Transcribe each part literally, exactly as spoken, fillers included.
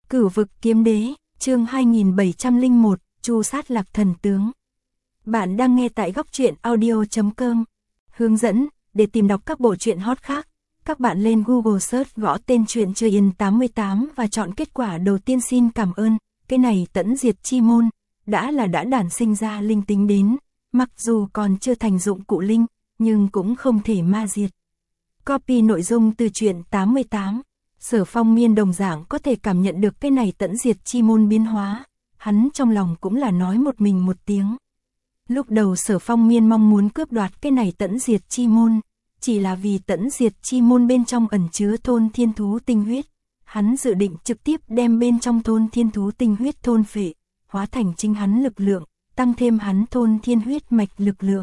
Cửu vực kiếm đế, chương hai nghìn bảy trăm lẻ một, Chu sát Lạc Thần tướng. Bạn đang nghe tại góc truyện audio chấm com. Hướng dẫn, để tìm đọc các bộ truyện hot khác, các bạn lên Google search gõ tên truyện Chơi Yên tám mươi tám và chọn kết quả đầu tiên. Xin cảm ơn, cái này tẫn diệt chi môn, đã là đã đản sinh ra linh tính đến, mặc dù còn chưa thành dụng cụ linh, nhưng cũng không thể ma diệt. Copy nội dung từ truyện tám mươi tám. Sở Phong Miên đồng dạng có thể cảm nhận được cái này tẫn diệt chi môn biến hóa, hắn trong lòng cũng là nói một mình một tiếng. Lúc đầu Sở Phong Miên mong muốn cướp đoạt cái này tẫn diệt chi môn, chỉ là vì tẫn diệt chi môn bên trong ẩn chứa thôn thiên thú tinh huyết, hắn dự định trực tiếp đem bên trong thôn thiên thú tinh huyết thôn phệ, hóa thành chính hắn lực lượng, tăng thêm hắn thôn thiên huyết mạch lực lượng.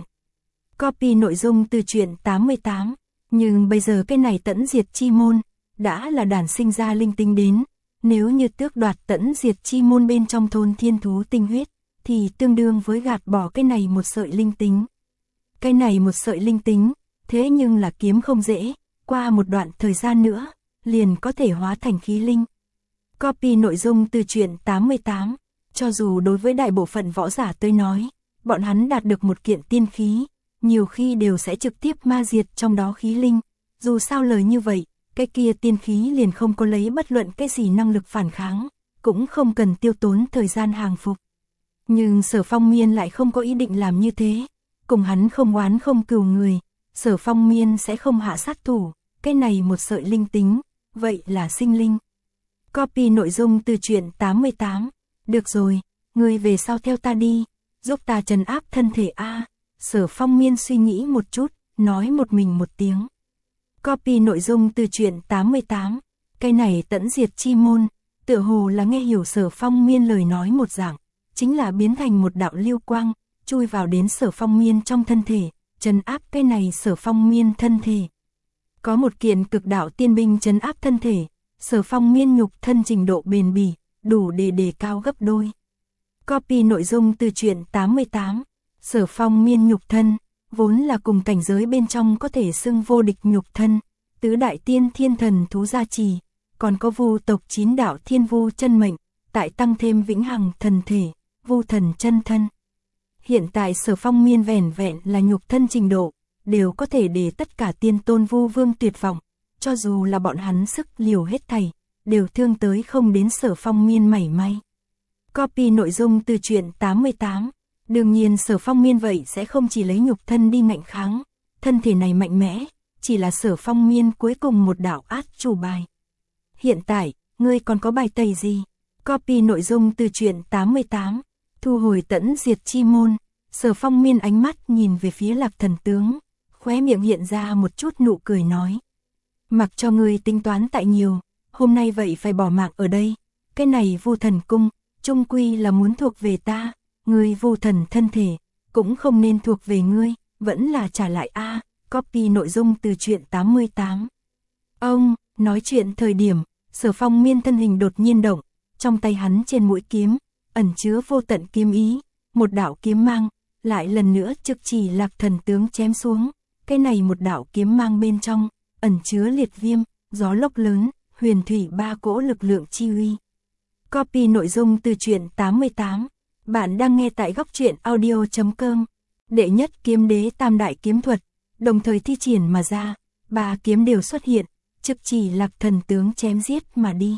Copy nội dung từ truyện tám mươi tám, nhưng bây giờ cái này tẫn diệt chi môn đã là đản sinh ra linh tinh đến, nếu như tước đoạt tẫn diệt chi môn bên trong thôn thiên thú tinh huyết, thì tương đương với gạt bỏ cái này một sợi linh tính. Cái này một sợi linh tính, thế nhưng là kiếm không dễ, qua một đoạn thời gian nữa, liền có thể hóa thành khí linh. Copy nội dung từ truyện tám mươi tám, cho dù đối với đại bộ phận võ giả tới nói, bọn hắn đạt được một kiện tiên khí, nhiều khi đều sẽ trực tiếp ma diệt trong đó khí linh, dù sao lời như vậy, cái kia tiên khí liền không có lấy bất luận cái gì năng lực phản kháng, cũng không cần tiêu tốn thời gian hàng phục. Nhưng Sở Phong Miên lại không có ý định làm như thế, cùng hắn không oán không cừu người, Sở Phong Miên sẽ không hạ sát thủ, cái này một sợi linh tính, vậy là sinh linh. Copy nội dung từ truyện tám mươi tám, được rồi, ngươi về sau theo ta đi, giúp ta trấn áp thân thể a. Sở Phong Miên suy nghĩ một chút, nói một mình một tiếng. Copy nội dung từ truyện tám mươi tám, cái này tẫn diệt chi môn, tựa hồ là nghe hiểu Sở Phong Miên lời nói một dạng, chính là biến thành một đạo lưu quang, chui vào đến Sở Phong Miên trong thân thể, trấn áp cái này Sở Phong Miên thân thể. Có một kiện cực đạo tiên binh trấn áp thân thể, Sở Phong Miên nhục thân trình độ bền bỉ, đủ để đề cao gấp đôi. Copy nội dung từ truyện tám mươi tám, Sở Phong Miên nhục thân, vốn là cùng cảnh giới bên trong có thể xưng vô địch nhục thân, tứ đại tiên thiên thần thú gia trì, còn có vu tộc chín đạo thiên vu chân mệnh, tại tăng thêm vĩnh hằng thần thể, vu thần chân thân. Hiện tại Sở Phong Miên vẻn vẹn là nhục thân trình độ, đều có thể để tất cả tiên tôn vu vương tuyệt vọng, cho dù là bọn hắn sức liều hết thảy, đều thương tới không đến Sở Phong Miên mảy may. Copy nội dung từ truyện tám mươi tám. Đương nhiên Sở Phong Miên vậy sẽ không chỉ lấy nhục thân đi ngạnh kháng, thân thể này mạnh mẽ, chỉ là Sở Phong Miên cuối cùng một đạo át chủ bài. Hiện tại, ngươi còn có bài tẩy gì? Copy nội dung từ truyện tám mươi tám, thu hồi tẫn diệt chi môn, Sở Phong Miên ánh mắt nhìn về phía Lạc Thần tướng, khóe miệng hiện ra một chút nụ cười nói. Mặc cho ngươi tính toán tại nhiều, hôm nay vậy phải bỏ mạng ở đây, cái này Vu Thần cung, chung quy là muốn thuộc về ta. Ngươi Vu Thần thân thể, cũng không nên thuộc về ngươi, vẫn là trả lại a. À. Copy nội dung từ truyện tám mươi tám. Ông, nói chuyện thời điểm, Sở Phong Miên thân hình đột nhiên động, trong tay hắn trên mũi kiếm, ẩn chứa vô tận kiếm ý, một đạo kiếm mang, lại lần nữa trực chỉ Lạc Thần tướng chém xuống, cái này một đạo kiếm mang bên trong, ẩn chứa liệt viêm, gió lốc lớn, huyền thủy ba cỗ lực lượng chi uy. Copy nội dung từ truyện tám mươi tám. Bạn đang nghe tại góc truyện audio chấm com. Đệ nhất kiếm đế tam đại kiếm thuật, đồng thời thi triển mà ra, ba kiếm đều xuất hiện, trực chỉ Lạc Thần tướng chém giết mà đi.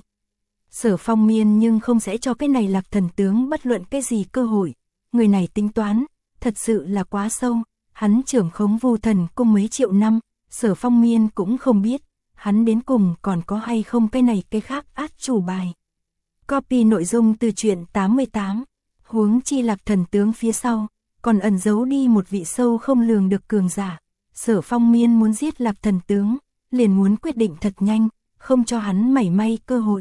Sở Phong Miên nhưng không sẽ cho cái này Lạc Thần tướng bất luận cái gì cơ hội, người này tính toán, thật sự là quá sâu, hắn trưởng khống Vu Thần cung mấy triệu năm, Sở Phong Miên cũng không biết, hắn đến cùng còn có hay không cái này cái khác át chủ bài. Copy nội dung từ truyện tám mươi tám. Huống chi Lạc Thần tướng phía sau, còn ẩn giấu đi một vị sâu không lường được cường giả. Sở Phong Miên muốn giết Lạc Thần tướng, liền muốn quyết định thật nhanh, không cho hắn mảy may cơ hội.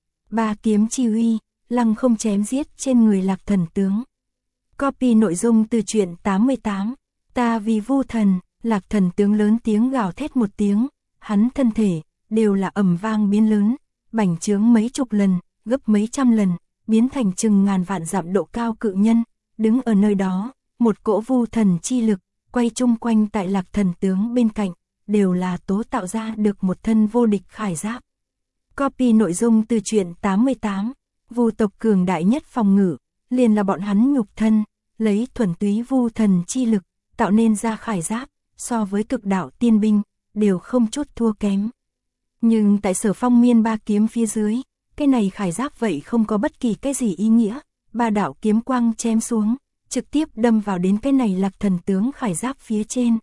Ba kiếm chi uy, lăng không chém giết trên người Lạc Thần tướng. Copy nội dung từ truyện tám mươi tám. Ta vì Vu Thần, Lạc Thần tướng lớn tiếng gào thét một tiếng, hắn thân thể, đều là ầm vang biến lớn, bành trướng mấy chục lần, gấp mấy trăm lần. Biến thành chừng ngàn vạn dặm độ cao cự nhân, đứng ở nơi đó, một cỗ vu thần chi lực, quay chung quanh tại Lạc Thần tướng bên cạnh, đều là tố tạo ra được một thân vô địch khải giáp. Copy nội dung từ truyện tám mươi tám. Vu tộc cường đại nhất phòng ngự, liền là bọn hắn nhục thân, lấy thuần túy vu thần chi lực, tạo nên ra khải giáp, so với cực đạo tiên binh, đều không chút thua kém. Nhưng tại Sở Phong miên ba kiếm phía dưới, cái này khải giáp vậy không có bất kỳ cái gì ý nghĩa, ba đạo kiếm quang chém xuống, trực tiếp đâm vào đến cái này Lạc Thần tướng khải giáp phía trên.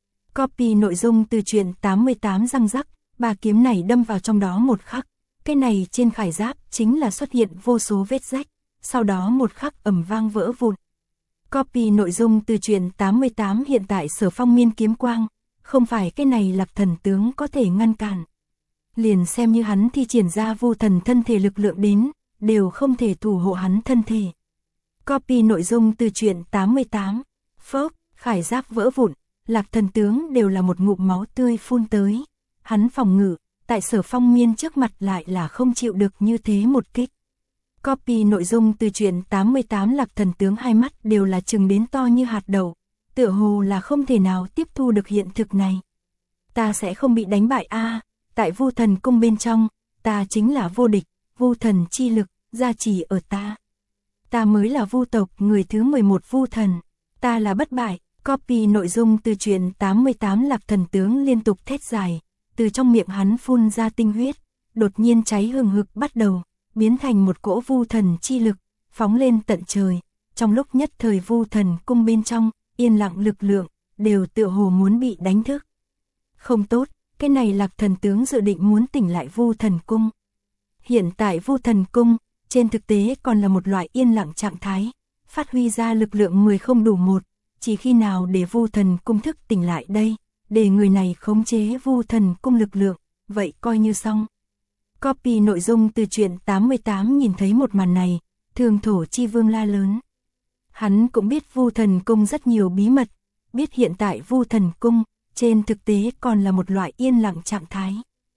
Copy nội dung từ truyện tám mươi tám răng rắc, ba kiếm này đâm vào trong đó một khắc, cái này trên khải giáp chính là xuất hiện vô số vết rách, sau đó một khắc ầm vang vỡ vụn. Copy nội dung từ truyện tám mươi tám hiện tại Sở Phong miên kiếm quang, không phải cái này Lạc Thần tướng có thể ngăn cản. Liền xem như hắn thi triển ra vu thần thân thể lực lượng đến, đều không thể thủ hộ hắn thân thể. Copy nội dung từ truyện tám mươi tám. Phốc, khải giáp vỡ vụn, Lạc Thần tướng đều là một ngụm máu tươi phun tới. Hắn phòng ngự, tại Sở Phong miên trước mặt lại là không chịu được như thế một kích. Copy nội dung từ truyện tám mươi tám. Lạc Thần tướng hai mắt đều là trừng đến to như hạt đậu, tựa hồ là không thể nào tiếp thu được hiện thực này. Ta sẽ không bị đánh bại a, à, tại vu thần cung bên trong, ta chính là vô địch, vu thần chi lực, gia trì ở ta. Ta mới là vu tộc người thứ mười một vu thần, ta là bất bại. Copy nội dung từ truyện tám mươi tám. Lạc Thần tướng liên tục thét dài, từ trong miệng hắn phun ra tinh huyết, đột nhiên cháy hừng hực bắt đầu, biến thành một cỗ vu thần chi lực, phóng lên tận trời. Trong lúc nhất thời vu thần cung bên trong, yên lặng lực lượng, đều tựa hồ muốn bị đánh thức. Không tốt, cái này Lạc Thần tướng dự định muốn tỉnh lại vu thần cung. Hiện tại vu thần cung, trên thực tế còn là một loại yên lặng trạng thái, phát huy ra lực lượng mười không đủ một, chỉ khi nào để vu thần cung thức tỉnh lại đây, để người này khống chế vu thần cung lực lượng, vậy coi như xong. Copy nội dung từ truyện tám mươi tám nhìn thấy một màn này, Thường Thổ Chi Vương la lớn. Hắn cũng biết vu thần cung rất nhiều bí mật, biết hiện tại vu thần cung, trên thực tế còn là một loại yên lặng trạng thái.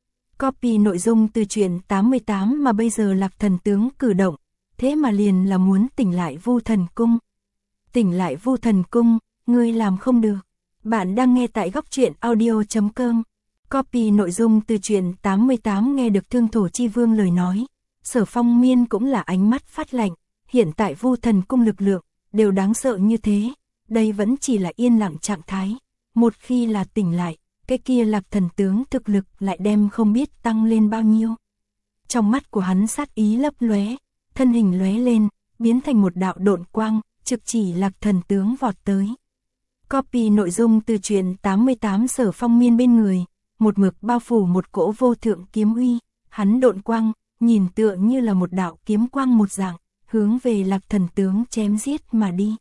Copy nội dung từ truyện tám mươi tám mà bây giờ Lạc Thần tướng cử động, thế mà liền là muốn tỉnh lại vu thần cung. Tỉnh lại vu thần cung, ngươi làm không được. Bạn đang nghe tại góc truyện audio chấm com. Copy nội dung từ truyện tám mươi tám nghe được Thương Thổ Chi Vương lời nói. Sở Phong miên cũng là ánh mắt phát lạnh, hiện tại vu thần cung lực lượng, đều đáng sợ như thế. Đây vẫn chỉ là yên lặng trạng thái. Một khi là tỉnh lại, cái kia Lạc Thần tướng thực lực lại đem không biết tăng lên bao nhiêu. Trong mắt của hắn sát ý lấp lóe, thân hình lóe lên, biến thành một đạo độn quang, trực chỉ Lạc Thần tướng vọt tới. Copy nội dung từ truyện tám mươi tám. Sở Phong miên bên người, một mực bao phủ một cỗ vô thượng kiếm uy, hắn độn quang, nhìn tựa như là một đạo kiếm quang một dạng, hướng về Lạc Thần tướng chém giết mà đi.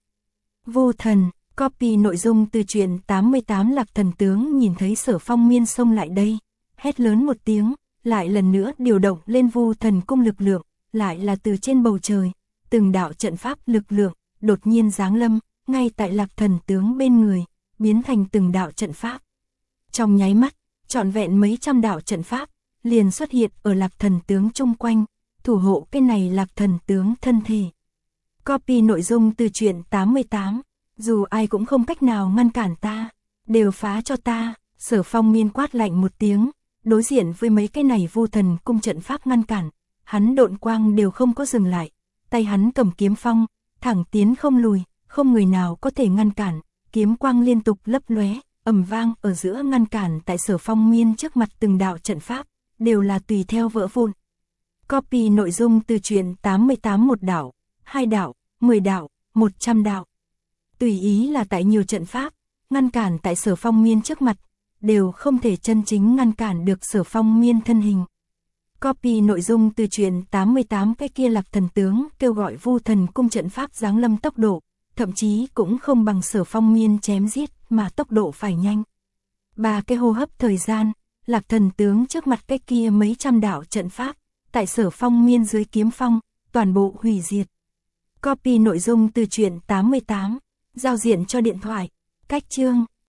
Vô thần, copy nội dung từ truyện tám mươi tám. Lạc Thần tướng nhìn thấy Sở Phong miên xông lại đây, hét lớn một tiếng, lại lần nữa điều động lên vu thần cung lực lượng, lại là từ trên bầu trời, từng đạo trận pháp lực lượng, đột nhiên giáng lâm, ngay tại Lạc Thần tướng bên người, biến thành từng đạo trận pháp. Trong nháy mắt, trọn vẹn mấy trăm đạo trận pháp, liền xuất hiện ở Lạc Thần tướng chung quanh, thủ hộ cái này Lạc Thần tướng thân thể. Copy nội dung từ truyện tám mươi tám, dù ai cũng không cách nào ngăn cản ta, đều phá cho ta. Sở Phong miên quát lạnh một tiếng, đối diện với mấy cái này vu thần cung trận pháp ngăn cản, hắn độn quang đều không có dừng lại, tay hắn cầm kiếm phong, thẳng tiến không lùi, không người nào có thể ngăn cản, kiếm quang liên tục lấp lóe, ầm vang ở giữa ngăn cản tại Sở Phong miên trước mặt từng đạo trận pháp, đều là tùy theo vỡ vụn. Copy nội dung từ truyện tám mươi tám. Một đạo, hai đạo, mười đạo, một trăm đạo. Tùy ý là tại nhiều trận pháp, ngăn cản tại Sở Phong miên trước mặt, đều không thể chân chính ngăn cản được Sở Phong miên thân hình. Copy nội dung từ truyện tám mươi tám. Cái kia Lạc Thần tướng kêu gọi vu thần cung trận pháp giáng lâm tốc độ, thậm chí cũng không bằng Sở Phong miên chém giết mà tốc độ phải nhanh. Ba cái hô hấp thời gian, Lạc Thần tướng trước mặt cái kia mấy trăm đạo trận pháp, tại Sở Phong miên dưới kiếm phong, toàn bộ hủy diệt. Copy nội dung từ truyện tám mươi tám, giao diện cho điện thoại, cách chương.